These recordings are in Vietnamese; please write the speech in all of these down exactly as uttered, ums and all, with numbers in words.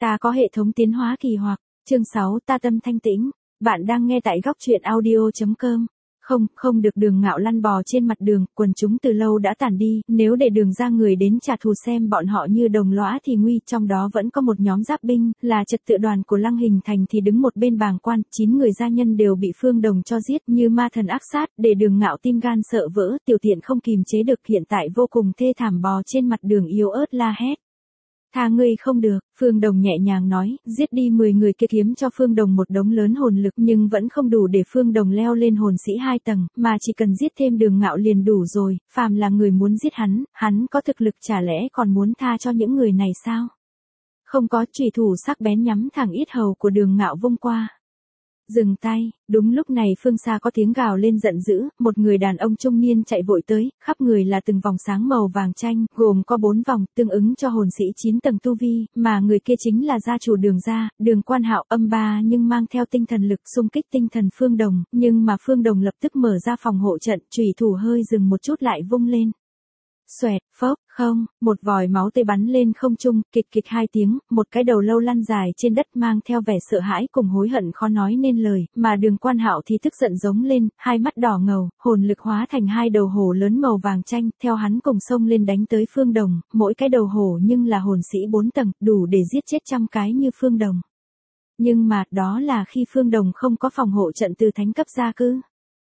Ta có hệ thống tiến hóa kỳ hoặc, chương sáu ta tâm thanh tĩnh, bạn đang nghe tại góc truyện audio.com. Không, không được Đường Ngạo lăn bò trên mặt đường, quần chúng từ lâu đã tản đi, nếu để Đường ra người đến trả thù xem bọn họ như đồng lõa thì nguy, trong đó vẫn có một nhóm giáp binh, là trật tự đoàn của Lăng Hình Thành thì đứng một bên bàng quan, chín người gia nhân đều bị Phương Đồng cho giết như ma thần ác sát, để Đường Ngạo tim gan sợ vỡ, tiểu tiện không kìm chế được, hiện tại vô cùng thê thảm bò trên mặt đường yếu ớt la hét. Tha ngươi không được, Phương Đồng nhẹ nhàng nói, giết đi mười người kia kiếm cho Phương Đồng một đống lớn hồn lực nhưng vẫn không đủ để Phương Đồng leo lên hồn sĩ hai tầng, mà chỉ cần giết thêm Đường Ngạo liền đủ rồi, phàm là người muốn giết hắn, hắn có thực lực chả lẽ còn muốn tha cho những người này sao? Không có, chùy thủ sắc bén nhắm thẳng yết hầu của Đường Ngạo vung qua. Dừng tay, đúng lúc này phương xa có tiếng gào lên giận dữ, một người đàn ông trung niên chạy vội tới, khắp người là từng vòng sáng màu vàng chanh, gồm có bốn vòng, tương ứng cho hồn sĩ chín tầng tu vi, mà người kia chính là gia chủ Đường gia, Đường Quan Hạo, âm ba nhưng mang theo tinh thần lực xung kích tinh thần Phương Đồng, nhưng mà Phương Đồng lập tức mở ra phòng hộ trận, chùy thủ hơi dừng một chút lại vung lên. Xoẹt, phốc, không, một vòi máu tươi bắn lên không trung, kịch kịch hai tiếng, một cái đầu lâu lăn dài trên đất mang theo vẻ sợ hãi cùng hối hận khó nói nên lời, mà Đường Quan Hạo thì tức giận giống lên, hai mắt đỏ ngầu, hồn lực hóa thành hai đầu hổ lớn màu vàng chanh, theo hắn cùng xông lên đánh tới Phương Đồng, mỗi cái đầu hổ nhưng là hồn sĩ bốn tầng, đủ để giết chết trăm cái như Phương Đồng. Nhưng mà, đó là khi Phương Đồng không có phòng hộ trận từ thánh cấp gia cư.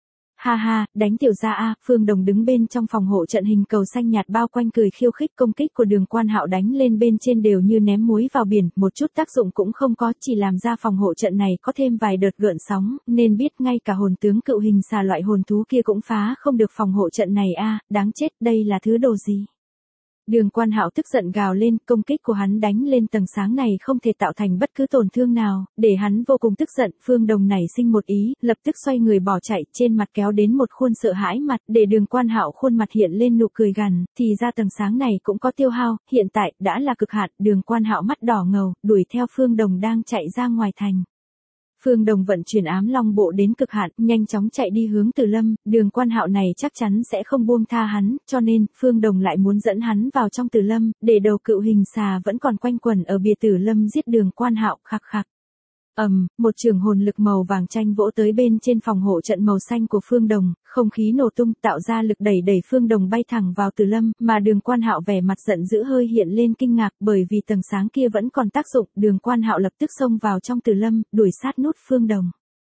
Ha ha, đánh tiểu gia a, Phương Đồng đứng bên trong phòng hộ trận hình cầu xanh nhạt bao quanh cười khiêu khích, công kích của Đường Quan Hạo đánh lên bên trên đều như ném muối vào biển, một chút tác dụng cũng không có, chỉ làm ra phòng hộ trận này có thêm vài đợt gợn sóng, nên biết ngay cả hồn tướng cựu hình xà loại hồn thú kia cũng phá không được phòng hộ trận này a, đáng chết, đây là thứ đồ gì? Đường Quan Hạo tức giận gào lên, công kích của hắn đánh lên tầng sáng này không thể tạo thành bất cứ tổn thương nào, để hắn vô cùng tức giận, Phương Đồng nảy sinh một ý, lập tức xoay người bỏ chạy, trên mặt kéo đến một khuôn sợ hãi mặt, để Đường Quan Hạo khuôn mặt hiện lên nụ cười gằn, thì ra tầng sáng này cũng có tiêu hao, hiện tại đã là cực hạn, Đường Quan Hạo mắt đỏ ngầu, đuổi theo Phương Đồng đang chạy ra ngoài thành. Phương Đồng vận chuyển ám long bộ đến cực hạn, nhanh chóng chạy đi hướng Từ Lâm, Đường Quan Hạo này chắc chắn sẽ không buông tha hắn, cho nên, Phương Đồng lại muốn dẫn hắn vào trong Từ Lâm, để đầu cựu hình xà vẫn còn quanh quẩn ở bìa Từ Lâm giết Đường Quan Hạo, khặc khặc. Ầm, um, một trường hồn lực màu vàng chanh vỗ tới bên trên phòng hộ trận màu xanh của Phương Đồng, không khí nổ tung, tạo ra lực đẩy đẩy Phương Đồng bay thẳng vào Từ Lâm, mà Đường Quan Hạo vẻ mặt giận dữ hơi hiện lên kinh ngạc, bởi vì tầng sáng kia vẫn còn tác dụng, Đường Quan Hạo lập tức xông vào trong Từ Lâm, đuổi sát nút Phương Đồng.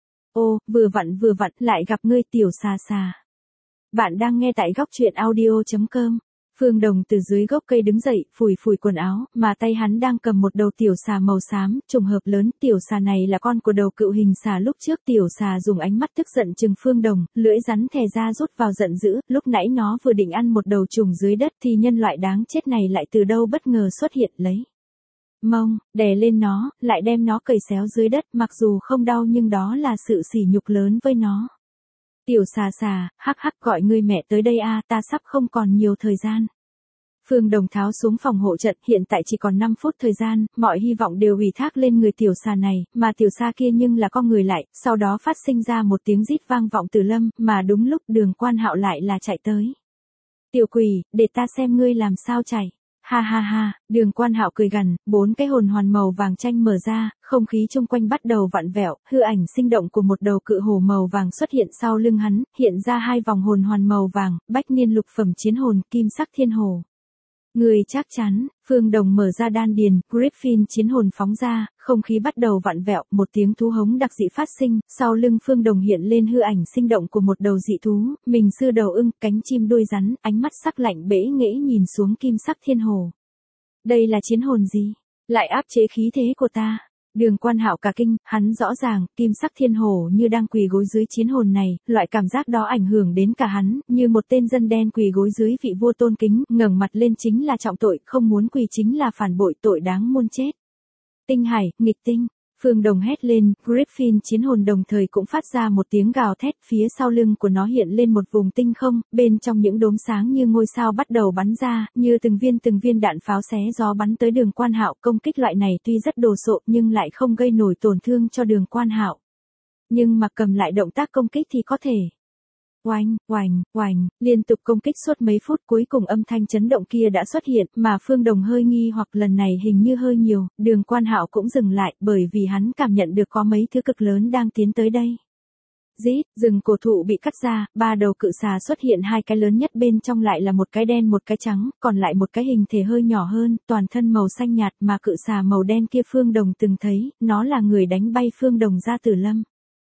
Ô, vừa vặn vừa vặn, lại gặp ngươi tiểu xà xà. Bạn đang nghe tại góc truyện audio.com. Phương Đồng từ dưới gốc cây đứng dậy, phủi phủi quần áo, mà tay hắn đang cầm một đầu tiểu xà màu xám, trùng hợp lớn, tiểu xà này là con của đầu cựu hình xà lúc trước, tiểu xà dùng ánh mắt tức giận trừng Phương Đồng, lưỡi rắn thè ra rút vào giận dữ, lúc nãy nó vừa định ăn một đầu trùng dưới đất thì nhân loại đáng chết này lại từ đâu bất ngờ xuất hiện, lấy mông, đè lên nó, lại đem nó cầy xéo dưới đất, mặc dù không đau nhưng đó là sự sỉ nhục lớn với nó. Tiểu xà xà, hắc hắc, gọi ngươi mẹ tới đây a, ta sắp không còn nhiều thời gian. Phương Đồng tháo xuống phòng hộ trận, hiện tại chỉ còn năm phút thời gian, mọi hy vọng đều ủy thác lên người tiểu xà này, mà tiểu xà kia nhưng là con người lại, sau đó phát sinh ra một tiếng rít vang vọng Từ Lâm, mà đúng lúc Đường Quan Hạo lại là chạy tới. Tiểu quỷ, để ta xem ngươi làm sao chạy. Ha ha ha, Đường Quan Hạo cười gằn, bốn cái hồn hoàn màu vàng chanh mở ra, không khí chung quanh bắt đầu vặn vẹo, hư ảnh sinh động của một đầu cự hổ màu vàng xuất hiện sau lưng hắn, hiện ra hai vòng hồn hoàn màu vàng, bách niên lục phẩm chiến hồn, kim sắc thiên hổ. Người chắc chắn, Phương Đồng mở ra đan điền, Griffin chiến hồn phóng ra, không khí bắt đầu vặn vẹo, một tiếng thú hống đặc dị phát sinh, sau lưng Phương Đồng hiện lên hư ảnh sinh động của một đầu dị thú, mình sư đầu ưng, cánh chim đuôi rắn, ánh mắt sắc lạnh bẽ nghễ nhìn xuống kim sắc thiên hồ. Đây là chiến hồn gì? Lại áp chế khí thế của ta. Đường Quan Hạo cả kinh, hắn rõ ràng, kim sắc thiên hồ như đang quỳ gối dưới chiến hồn này, loại cảm giác đó ảnh hưởng đến cả hắn, như một tên dân đen quỳ gối dưới vị vua tôn kính, ngẩng mặt lên chính là trọng tội, không muốn quỳ chính là phản bội, tội đáng muôn chết. Tinh hải, nghịch tinh. Phương Đồng hét lên, Griffin chiến hồn đồng thời cũng phát ra một tiếng gào thét, phía sau lưng của nó hiện lên một vùng tinh không, bên trong những đốm sáng như ngôi sao bắt đầu bắn ra, như từng viên từng viên đạn pháo xé gió bắn tới Đường Quan Hạo, công kích loại này tuy rất đồ sộ nhưng lại không gây nổi tổn thương cho Đường Quan Hạo. Nhưng mà cầm lại động tác công kích thì có thể. Oanh, oành, oành, liên tục công kích suốt mấy phút, cuối cùng âm thanh chấn động kia đã xuất hiện, mà Phương Đồng hơi nghi hoặc lần này hình như hơi nhiều, Đường Quan Hạo cũng dừng lại, bởi vì hắn cảm nhận được có mấy thứ cực lớn đang tiến tới đây. Rít, rừng cổ thụ bị cắt ra, ba đầu cự xà xuất hiện, hai cái lớn nhất bên trong lại là một cái đen một cái trắng, còn lại một cái hình thể hơi nhỏ hơn, toàn thân màu xanh nhạt, mà cự xà màu đen kia Phương Đồng từng thấy, nó là người đánh bay Phương Đồng ra Tử Lâm.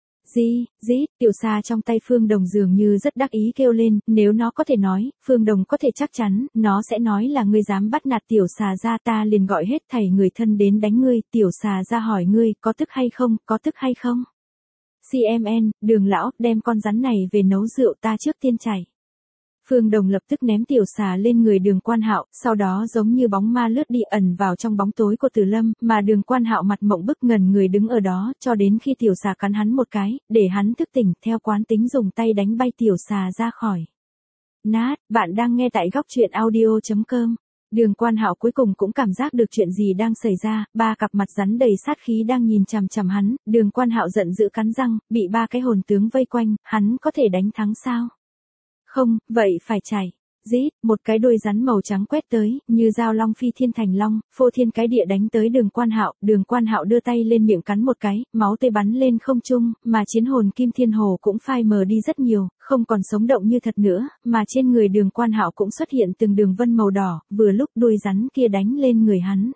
Di, dít, tiểu xà trong tay Phương Đồng dường như rất đắc ý kêu lên, nếu nó có thể nói, Phương Đồng có thể chắc chắn, nó sẽ nói là ngươi dám bắt nạt tiểu xà ra, ta liền gọi hết thảy người thân đến đánh ngươi, tiểu xà ra hỏi ngươi, có tức hay không, có tức hay không? xê em en, Đường lão, đem con rắn này về nấu rượu, ta trước tiên chảy. Phương Đồng lập tức ném tiểu xà lên người Đường Quan Hạo, sau đó giống như bóng ma lướt đi ẩn vào trong bóng tối của Tử Lâm, mà Đường Quan Hạo mặt mộng bức ngẩn người đứng ở đó, cho đến khi tiểu xà cắn hắn một cái, để hắn thức tỉnh, theo quán tính dùng tay đánh bay tiểu xà ra khỏi. Nát, bạn đang nghe tại góc truyện audio chấm com. Đường Quan Hạo cuối cùng cũng cảm giác được chuyện gì đang xảy ra, ba cặp mặt rắn đầy sát khí đang nhìn chằm chằm hắn, Đường Quan Hạo giận dữ cắn răng, bị ba cái hồn tướng vây quanh, hắn có thể đánh thắng sao? Không, vậy phải chảy. Rít, một cái đuôi rắn màu trắng quét tới, như dao long phi thiên thành long, phô thiên cái địa đánh tới Đường Quan Hạo, Đường Quan Hạo đưa tay lên miệng cắn một cái, máu tươi bắn lên không trung, mà chiến hồn Kim Thiên Hồ cũng phai mờ đi rất nhiều, không còn sống động như thật nữa, mà trên người Đường Quan Hạo cũng xuất hiện từng đường vân màu đỏ, vừa lúc đuôi rắn kia đánh lên người hắn.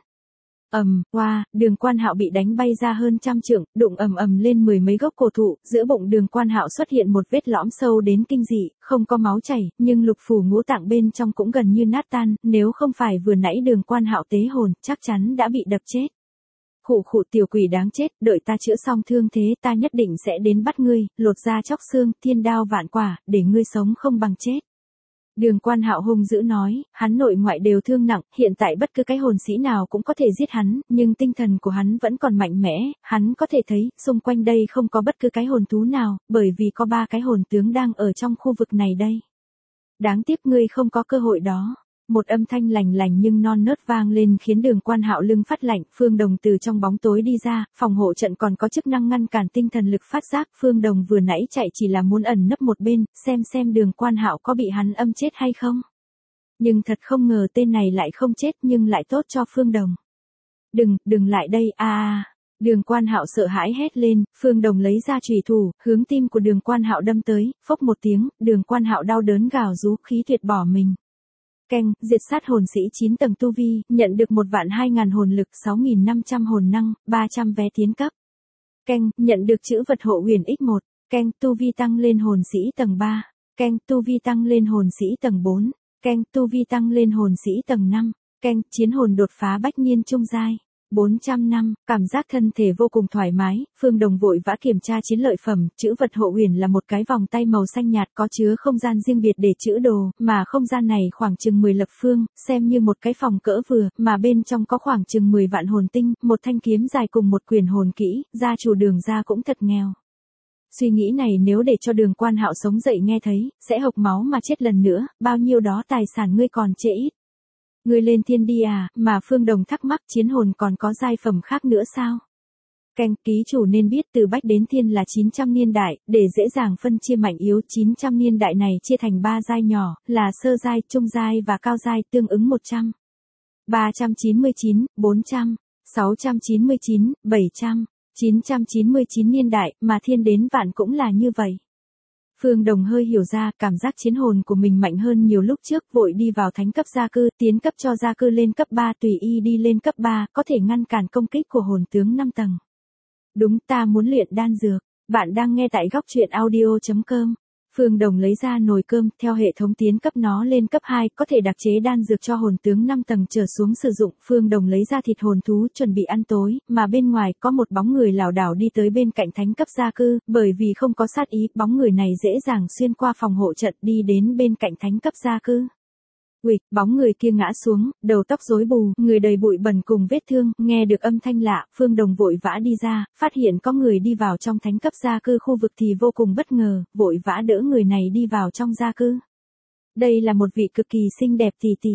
Ầm, oa, Đường Quan Hạo bị đánh bay ra hơn trăm trượng, đụng ầm ầm lên mười mấy gốc cổ thụ, giữa bụng Đường Quan Hạo xuất hiện một vết lõm sâu đến kinh dị, không có máu chảy, nhưng lục phủ ngũ tạng bên trong cũng gần như nát tan, nếu không phải vừa nãy Đường Quan Hạo tế hồn, chắc chắn đã bị đập chết. Khụ khụ, tiểu quỷ đáng chết, đợi ta chữa xong thương thế, ta nhất định sẽ đến bắt ngươi, lột da chóc xương, thiên đao vạn quả, để ngươi sống không bằng chết. Đường Quan Hạo hung dữ nói, hắn nội ngoại đều thương nặng, hiện tại bất cứ cái hồn sĩ nào cũng có thể giết hắn, nhưng tinh thần của hắn vẫn còn mạnh mẽ, hắn có thể thấy, xung quanh đây không có bất cứ cái hồn thú nào, bởi vì có ba cái hồn tướng đang ở trong khu vực này đây. Đáng tiếc ngươi không có cơ hội đó. Một âm thanh lành lành nhưng non nớt vang lên khiến Đường Quan Hạo lưng phát lạnh, Phương Đồng từ trong bóng tối đi ra, phòng hộ trận còn có chức năng ngăn cản tinh thần lực phát giác, Phương Đồng vừa nãy chạy chỉ là muốn ẩn nấp một bên, xem xem Đường Quan Hạo có bị hắn âm chết hay không. Nhưng thật không ngờ tên này lại không chết nhưng lại tốt cho Phương Đồng. Đừng, đừng lại đây, a a. Đường Quan Hạo sợ hãi hét lên, Phương Đồng lấy ra chùy thủ, hướng tim của Đường Quan Hạo đâm tới, phốc một tiếng, Đường Quan Hạo đau đớn gào rú, khí tuyệt bỏ mình. Canh, diệt sát hồn sĩ chín tầng tu vi, nhận được một vạn hai ngàn hồn lực, sáu nghìn năm trăm hồn năng, ba trăm vé tiến cấp. Canh, nhận được chữ vật hộ huyền ích một. Canh, tu vi tăng lên hồn sĩ tầng ba. Canh, tu vi tăng lên hồn sĩ tầng bốn. Canh, tu vi tăng lên hồn sĩ tầng năm. Canh, chiến hồn đột phá bách niên trung giai. bốn trăm năm, cảm giác thân thể vô cùng thoải mái, Phương Đồng vội vã kiểm tra chiến lợi phẩm, chữ vật hộ huyền là một cái vòng tay màu xanh nhạt có chứa không gian riêng biệt để trữ đồ, mà không gian này khoảng chừng mười lập phương, xem như một cái phòng cỡ vừa, mà bên trong có khoảng chừng mười vạn hồn tinh, một thanh kiếm dài cùng một quyển hồn kỹ, gia chủ Đường gia cũng thật nghèo. Suy nghĩ này nếu để cho Đường Quan Hạo sống dậy nghe thấy, sẽ hộc máu mà chết lần nữa, bao nhiêu đó tài sản ngươi còn trễ ít. Ngươi lên thiên đi à, mà Phương Đồng thắc mắc chiến hồn còn có giai phẩm khác nữa sao? Canh, ký chủ nên biết từ bách đến thiên là chín trăm niên đại, để dễ dàng phân chia mạnh yếu chín trăm niên đại này chia thành ba giai nhỏ, là sơ giai, trung giai và cao giai tương ứng một trăm. ba trăm chín mươi chín, bốn trăm, sáu trăm chín mươi chín, bảy trăm, chín trăm chín mươi chín niên đại, mà thiên đến vạn cũng là như vậy. Phương Đồng hơi hiểu ra, cảm giác chiến hồn của mình mạnh hơn nhiều lúc trước, vội đi vào thánh cấp gia cư, tiến cấp cho gia cư lên cấp ba, tùy y đi lên cấp ba, có thể ngăn cản công kích của hồn tướng năm tầng. Đúng, ta muốn luyện đan dược. Bạn đang nghe tại góc truyện audio chấm com. Phương Đồng lấy ra nồi cơm, theo hệ thống tiến cấp nó lên cấp hai, có thể đặc chế đan dược cho hồn tướng năm tầng trở xuống sử dụng. Phương Đồng lấy ra thịt hồn thú, chuẩn bị ăn tối, mà bên ngoài có một bóng người lảo đảo đi tới bên cạnh thánh cấp gia cư, bởi vì không có sát ý, bóng người này dễ dàng xuyên qua phòng hộ trận đi đến bên cạnh thánh cấp gia cư. Uịch, bóng người kia ngã xuống, đầu tóc rối bù, người đầy bụi bẩn cùng vết thương, nghe được âm thanh lạ, Phương Đồng vội vã đi ra, phát hiện có người đi vào trong thánh cấp gia cư khu vực thì vô cùng bất ngờ, vội vã đỡ người này đi vào trong gia cư. Đây là một vị cực kỳ xinh đẹp tỷ tỷ.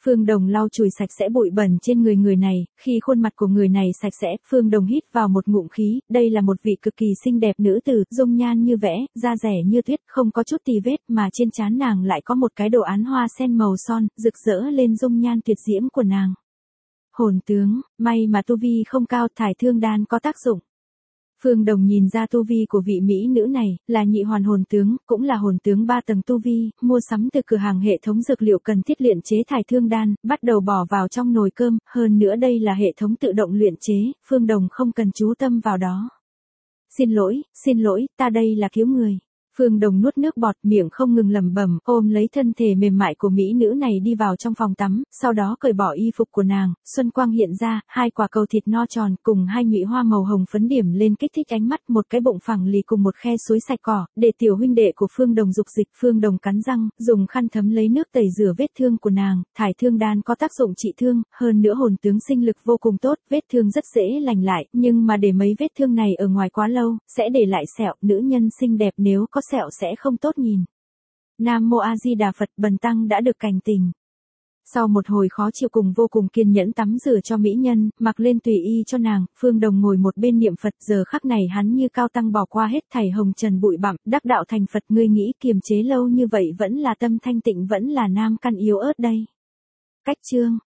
Phương Đồng lau chùi sạch sẽ bụi bẩn trên người người này, khi khuôn mặt của người này sạch sẽ, Phương Đồng hít vào một ngụm khí, đây là một vị cực kỳ xinh đẹp nữ tử, dung nhan như vẽ, da rẻ như tuyết, không có chút tì vết mà trên trán nàng lại có một cái đồ án hoa sen màu son, rực rỡ lên dung nhan tuyệt diễm của nàng. Hồn tướng, may mà tu vi không cao, thải thương đan có tác dụng. Phương Đồng nhìn ra tu vi của vị mỹ nữ này, là nhị hoàn hồn tướng, cũng là hồn tướng ba tầng tu vi, mua sắm từ cửa hàng hệ thống dược liệu cần thiết luyện chế thải thương đan, bắt đầu bỏ vào trong nồi cơm, hơn nữa đây là hệ thống tự động luyện chế, Phương Đồng không cần chú tâm vào đó. Xin lỗi, xin lỗi, ta đây là cứu người. Phương Đồng nuốt nước bọt, miệng không ngừng lẩm bẩm, ôm lấy thân thể mềm mại của mỹ nữ này đi vào trong phòng tắm, sau đó cởi bỏ y phục của nàng, xuân quang hiện ra, hai quả cầu thịt no tròn cùng hai nhụy hoa màu hồng phấn điểm lên kích thích ánh mắt, một cái bụng phẳng lì cùng một khe suối sạch cỏ, để tiểu huynh đệ của Phương Đồng dục dịch. Phương Đồng cắn răng, dùng khăn thấm lấy nước tẩy rửa vết thương của nàng, thải thương đan có tác dụng trị thương, hơn nữa hồn tướng sinh lực vô cùng tốt, vết thương rất dễ lành lại, nhưng mà để mấy vết thương này ở ngoài quá lâu, sẽ để lại sẹo, nữ nhân xinh đẹp nếu có sẹo sẽ không tốt nhìn. Nam Mô A Di Đà Phật, bần tăng đã được cảnh tình. Sau một hồi khó chịu cùng vô cùng kiên nhẫn tắm rửa cho mỹ nhân, mặc lên tùy y cho nàng, Phương Đồng ngồi một bên niệm Phật, giờ khắc này hắn như cao tăng bỏ qua hết thảy hồng trần bụi bặm, đắc đạo thành Phật. Ngươi nghĩ kiềm chế lâu như vậy vẫn là tâm thanh tịnh, vẫn là nam căn yếu ớt đây. Cách chương